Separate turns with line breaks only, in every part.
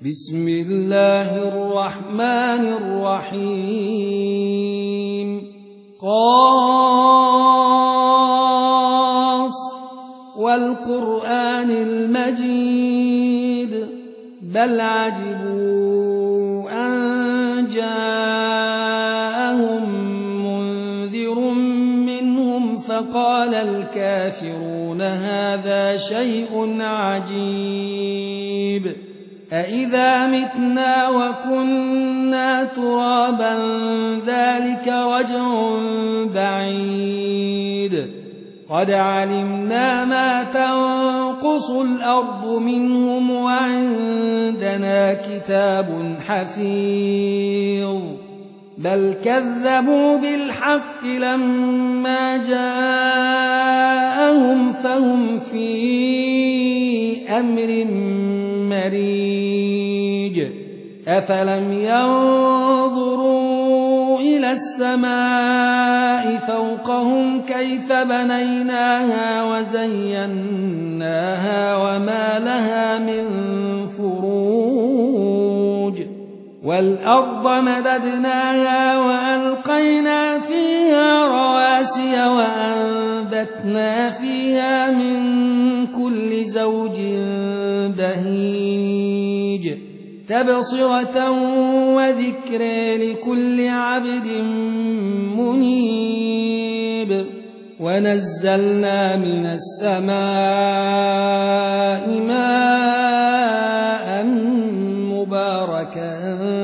بسم الله الرحمن الرحيم قاف والقرآن المجيد بل عجبوا أن جاءهم منذر منهم فقال الكافرون هذا شيء عجيب أإذا متنا وكنا ترابا ذلك رجع بعيد قد علمنا ما تنقص الأرض منهم وعندنا كتاب حفيظ بل كذبوا بالحق لما جاءهم فهم في أمر مريج أفلم ينظروا إلى السماء فوقهم كيف بنيناها وزيناها وما لها من فروج والأرض مددناها وألقينا فيها رواسي وأنبتنا فيها من كل زوج بهيج تبصرة وذكر لكل عبد منيب ونزلنا من السماء ماء مباركا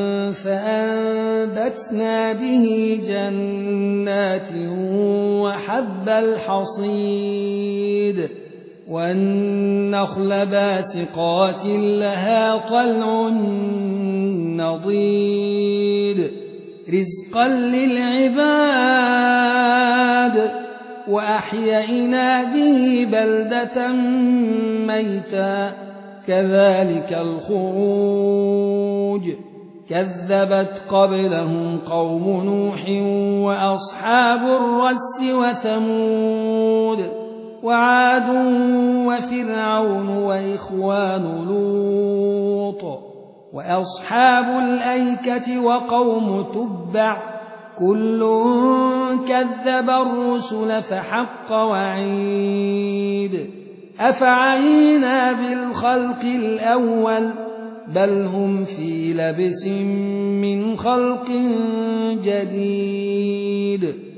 فأنبتنا به جنات وحب الحصيد والنخل باسقات لها طلع نضيد رزقا للعباد وأحيينا به بلدة ميتا كذلك الخروج كذبت قبلهم قوم نوح وأصحاب الرس وثمود وعاد وفرعون وإخوان لوط وأصحاب الأيكة وقوم تبع كل كذب الرسل فحق وعيد أفعينا بالخلق الأول بل هم في لبس من خلق جديد